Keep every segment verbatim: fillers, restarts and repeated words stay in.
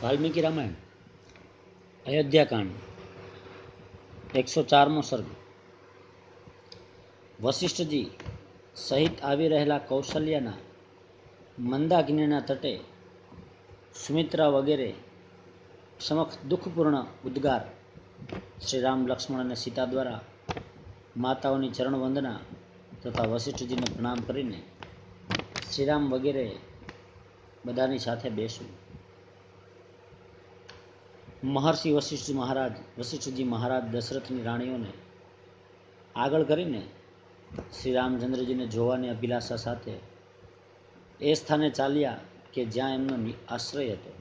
વાલ્મીકી રામાયણ અયોધ્યાકાંડ એકસો ચારમો સર્ગ. વશિષ્ઠજી સહિત આવી રહેલા કૌશલ્યના મંદાકિનીના તટે સુમિત્રા વગેરે સમક્ષ દુઃખપૂર્ણ ઉદ્ગાર શ્રી રામ, લક્ષ્મણ અને સીતા દ્વારા માતાઓની ચરણ વંદના તથા વશિષ્ઠજીને પ્રણામ કરીને શ્રીરામ વગેરે બધાની સાથે બેસવું. મહર્ષિ વશિષ્ઠ મહારાજ વશિષ્ઠજી મહારાજ દશરથની રાણીઓને આગળ કરીને શ્રી રામચંદ્રજીને જોવાની અભિલાષા સાથે એ સ્થાને ચાલ્યા કે જ્યાં એમનો આશ્રય હતો.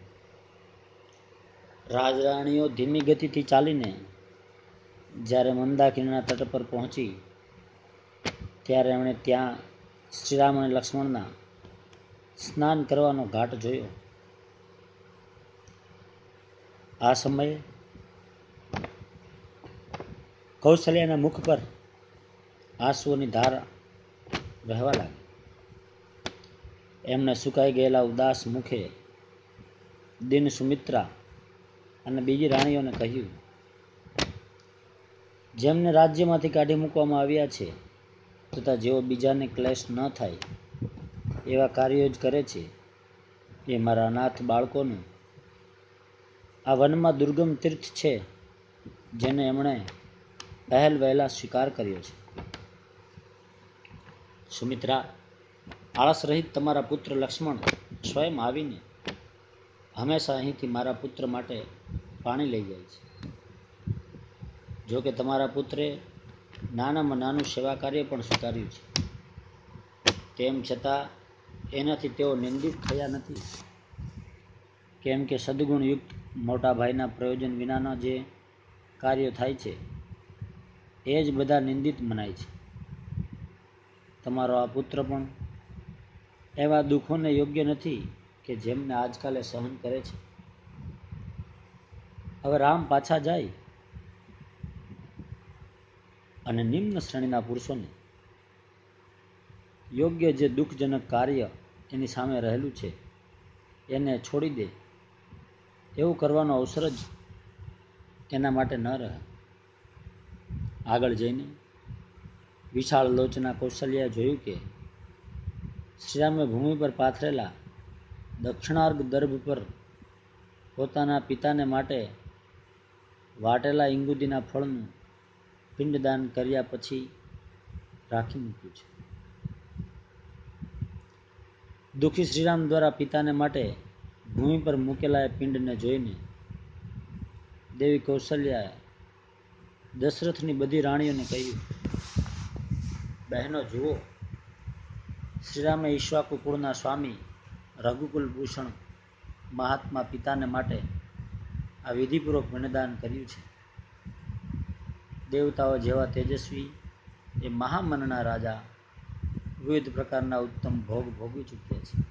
રાજરાણીઓ ધીમી ગતિથી ચાલીને જ્યારે મંદાકિનીના તટ પર પહોંચી ત્યારે એમણે ત્યાં શ્રીરામ અને લક્ષ્મણના સ્નાન કરવાનો ઘાટ જોયો. આ સમયે કૌશલ્યાના મુખ પર આંસુઓની ધાર વહેવા લાગી. એમને સુકાઈ ગયેલા ઉદાસ મુખે દિન સુમિત્રા અને બીજી રાણીઓને કહ્યું, જેમને રાજ્યમાંથી કાઢી મૂકવામાં આવ્યા છે તથા જેઓ બીજાને ક્લેશ ન થાય એવા કાર્યો જ કરે છે, એ મારા અનાથ બાળકોનું આ વનમાં દુર્ગમ તીર્થ છે જેને એમણે પહેલ વહેલા સ્વીકાર કર્યો છે. સુમિત્રા, આળસ રહિત તમારા પુત્ર લક્ષ્મણ સ્વયં આવીને હંમેશા અહીંથી મારા પુત્ર માટે પાણી લઈ જાય છે. જો કે તમારા પુત્રે નાનામાં નાનું સેવા કાર્ય પણ સ્વીકાર્યું છે, તેમ છતાં એનાથી તેઓ નિંદિત થયા નથી. કેમ કે સદગુણયુક્ત મોટા ભાઈના પ્રયોજન વિનાના જે કાર્યો થાય છે એ જ બધા નિંદિત મનાય છે. તમારો આ પુત્ર પણ એવા દુઃખોને યોગ્ય નથી કે જેમને આજકાલે સહન કરે છે. હવે રામ પાછા જાય અને નિમ્ન શ્રેણીના પુરુષોને યોગ્ય જે દુઃખજનક કાર્ય એની સામે રહેલું છે એને છોડી દે એવું કરવાનો અવસર જ એના માટે ન રહે. આગળ જઈને વિશાળ લોચના કૌશલ્યાએ જોયું કે શ્રીરામે ભૂમિ પર પાથરેલા દક્ષિણાર્ગ દર્ભ પર પોતાના પિતાને માટે વાટેલા ઇંગુદીના ફળનું પિંડદાન કર્યા પછી રાખી મૂક્યું છે. દુઃખી શ્રીરામ દ્વારા પિતાને માટે ભૂમિ પર મૂકેલા એ પિંડને જોઈને દેવી કૌશલ્યાએ દશરથની બધી રાણીઓને કહ્યું, બહેનો જુઓ, શ્રીરામે ઈક્ષ્વાકુ કુળના સ્વામી રઘુકુલ ભૂષણ મહાત્મા પિતાને માટે આ વિધિપૂર્વક પિંડદાન કર્યું છે. દેવતાઓ જેવા તેજસ્વી એ મહામનના રાજા વિવિધ પ્રકારના ઉત્તમ ભોગ ભોગવી ચૂક્યા છે.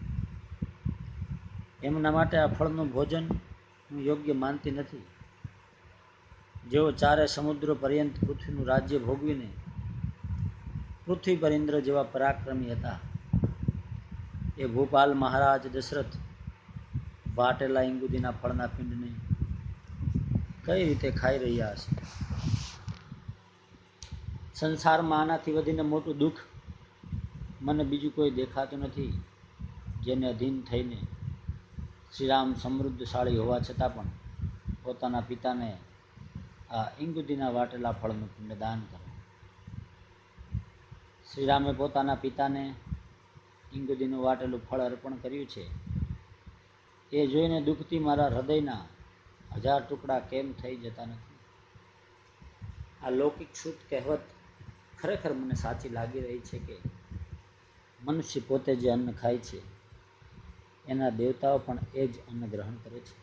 એમના માટે આ ફળનું ભોજન હું યોગ્ય માનતી નથી. જેઓ ચારે સમુદ્રો પર્યંત પૃથ્વીનું રાજ્ય ભોગવીને પૃથ્વી પર ઇન્દ્ર જેવા પરાક્રમી હતા, એ ભૂપાલ મહારાજ દશરથ વાટેલા ઇંગુદીના ફળના પિંડને કઈ રીતે ખાઈ રહ્યા હશે? સંસારમાં આનાથી વધીને મોટું દુઃખ મને બીજું કોઈ દેખાતું નથી, જેને અધીન થઈને શ્રીરામ સમૃદ્ધશાળી હોવા છતાં પણ પોતાના પિતાને આ ઇંગુદીના વાટેલા ફળનું પિંડદાન કરે. શ્રીરામે પોતાના પિતાને ઇંગુદીનું વાટેલું ફળ અર્પણ કર્યું છે એ જોઈને દુઃખથી મારા હૃદયના હજાર ટુકડા કેમ થઈ જતા નથી? આ લૌકિક શુદ્ધ કહેવત ખરેખર મને સાચી લાગી રહી છે કે મનુષ્ય પોતે જે અન્ન ખાય છે એના દેવતાઓ પણ એ જ અન્ન ગ્રહણ કરે છે.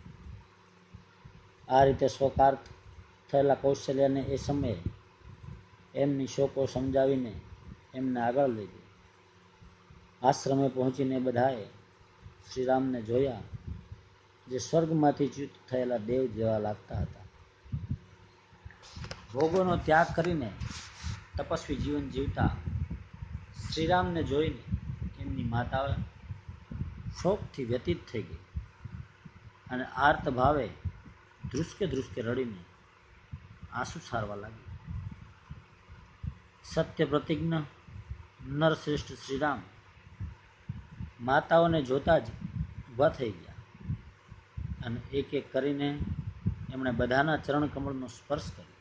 આ રીતે શોકાર્ત થયેલા કૌશલ્યાને એ સમયે એમની શોકો સમજાવીને એમને આગળ લઈ ગઈ. આશ્રમે પહોંચીને બધાએ શ્રીરામને જોયા, જે સ્વર્ગમાંથી ચ્યુત થયેલા દેવ જેવા લાગતા હતા. ભોગોનો ત્યાગ કરીને તપસ્વી જીવન જીવતા શ્રીરામને જોઈને એમની માતા શોકથી વ્યતીત થઈ ગઈ. અને આર્ત ભાવે ધ્રુસકે ધ્રુસકે રડીને આંસુ સારવા લાગી. સત્ય પ્રતિજ્ઞ નરશ્રેષ્ઠ શ્રીરામ માતાઓને જોતા જ ઊભા થઈ ગયા અને એક એક કરીને એમણે બધાના ચરણ કમળનો સ્પર્શ કર્યો.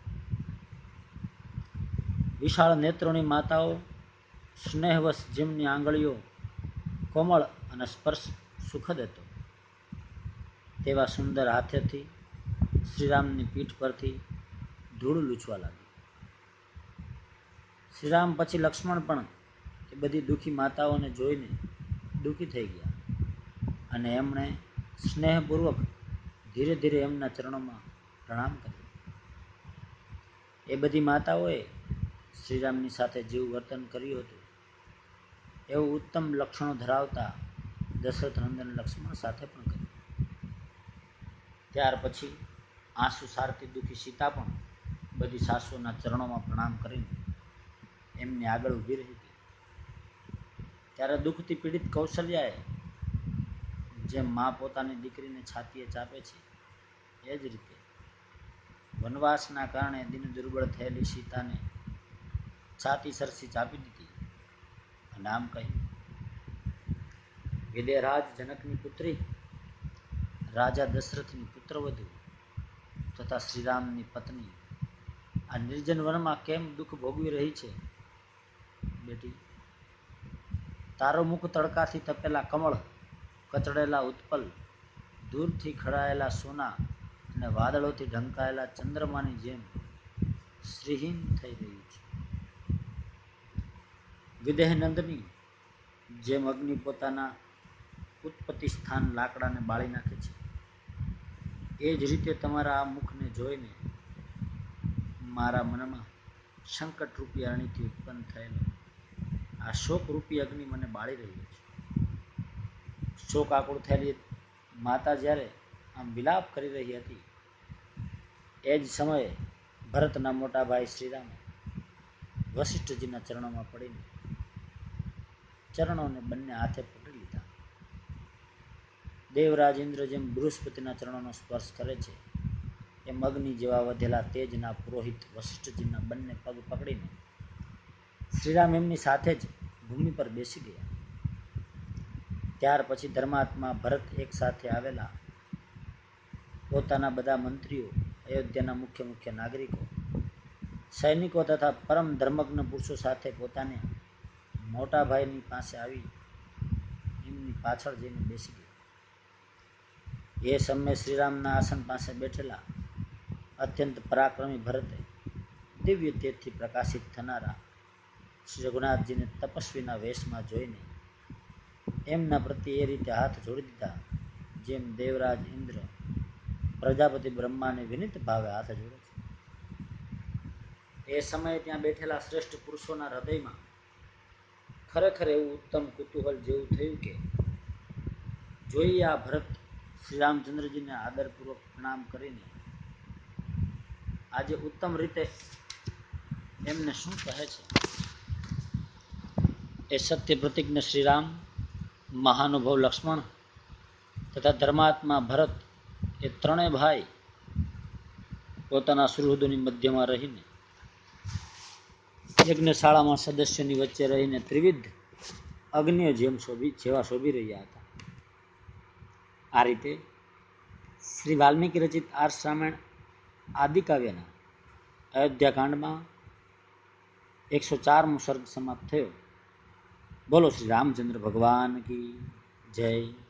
વિશાળ નેત્રોની માતાઓ સ્નેહવશ જેમની આંગળીઓ કોમળ અને સ્પર્શ સુખદ હતો તેવા સુંદર હાથેથી શ્રીરામની પીઠ પરથી ધૂળ લૂછવા લાગી. શ્રીરામ પછી લક્ષ્મણ પણ એ બધી દુઃખી માતાઓને જોઈને દુઃખી થઈ ગયા અને એમણે સ્નેહપૂર્વક ધીરે ધીરે એમના ચરણોમાં પ્રણામ કર્યો. એ બધી માતાઓએ શ્રીરામની સાથે જેવું વર્તન કર્યું હતું એવું ઉત્તમ લક્ષણો ધરાવતા દશરથ નંદન લક્ષ્મણ સાથે પણ કર્યું. ત્યાર પછી આંસુ સારતી દુઃખી સીતા પણ બધી સાસુઓના ચરણોમાં પ્રણામ કરીને એમની આગળ ઊભી રહી ગઈ. ત્યારે દુઃખથી પીડિત કૌશલ્યાએ જેમ મા પોતાની દીકરીને છાતીએ ચાપે છે એ જ રીતે વનવાસના કારણે દિન દુર્બળ થયેલી સીતાને છાતી સરસી ચાપી દીધી અને આમ કહ્યું, વિદેહરાજ જનકની પુત્રી, રાજા દશરથની પુત્રવધુ તથા શ્રીરામની પત્ની આ નિર્જન વનમાં કેમ દુઃખ ભોગવી રહી છે? બેટી, તારો મુખ તડકાથી તપેલા કમળ, કચડેલા ઉત્પલ, દૂરથી ખડાયેલા સોના અને વાદળોથી ઢંકાયેલા ચંદ્રમાની જેમ શ્રીહીન થઈ રહ્યું છે. વિદેહનંદની જેમ અગ્નિ પોતાના ઉત્પત્તિ સ્થાન લાકડાને બાળી નાખે છે એ જ રીતે તમારા આ મુખને જોઈને મારા મનમાં સંકટરૂપી અરણીથી ઉત્પન્ન થયેલો આ શોકરૂપી અગ્નિ મને બાળી રહ્યો છે. શોક આકુળ થયેલી માતા જ્યારે આમ વિલાપ કરી રહી હતી એ જ સમયે ભરતના મોટા ભાઈ શ્રીરામે વશિષ્ઠજીના ચરણોમાં પડીને ચરણોને બંને હાથે પકડી લીધા. દેવરાજ ઇન્દ્ર જેમ બૃહસ્પતિના ચરણોનો સ્પર્શ કરે છે એમ અગ્નિ જેવા વધેલા તેજના પુરોહિત વશિષ્ઠજીના બંને પગ પકડીને શ્રીરામ એમની સાથે જ ભૂમિ પર બેસી ગયા. ત્યાર પછી ધર્માત્મા ભરત એક સાથે આવેલા પોતાના બધા મંત્રીઓ, અયોધ્યાના મુખ્ય મુખ્ય નાગરિકો, સૈનિકો તથા પરમ ધર્મજ્ઞ પુરુષો સાથે પોતાને મોટા ભાઈની પાસે આવી એમની પાછળ જઈને બેસી ગયા. એ સમયે શ્રીરામના આસન પાસે બેઠેલા અત્યંત પરાક્રમી ભરતે દિવ્ય તેજથી પ્રકાશિત થનારા શ્રી રઘુનાથજીને તપસ્વીના વેશમાં જોઈને એમના પ્રત્યે એ રીતે હાથ જોડી દીધા જેમ દેવરાજ ઇન્દ્ર પ્રજાપતિ બ્રહ્માને વિનિત ભાવે હાથ જોડે છે. એ સમયે ત્યાં બેઠેલા શ્રેષ્ઠ પુરુષોના હૃદયમાં ખરેખર એવું ઉત્તમ કુતૂહલ જેવું થયું કે જોઈએ આ ભરત શ્રીરામચંદ્રજીને આદરપૂર્વક પ્રણામ કરીને આજે ઉત્તમ રીતે એમને શું કહે છે. એ સત્ય પ્રતિજ્ઞ શ્રીરામ, મહાનુભવ લક્ષ્મણ તથા ધર્માત્મા ભરત એ ત્રણેય ભાઈ પોતાના સુહૃદોની મધ્યમાં રહીને યજ્ઞશાળામાં સદસ્યોની વચ્ચે રહીને ત્રિવિધ અગ્નિઓ જેમ શોભી જેવા શોભી રહ્યા હતા. આ રીતે શ્રી વાલ્મીકી રચિત આર્ષ રામાયણ આદિકાવ્યના અયોધ્યાકાંડમાં એકસો ચારમો સર્ગ સમાપ્ત થયો. બોલો શ્રી રામચંદ્ર ભગવાન કી જય.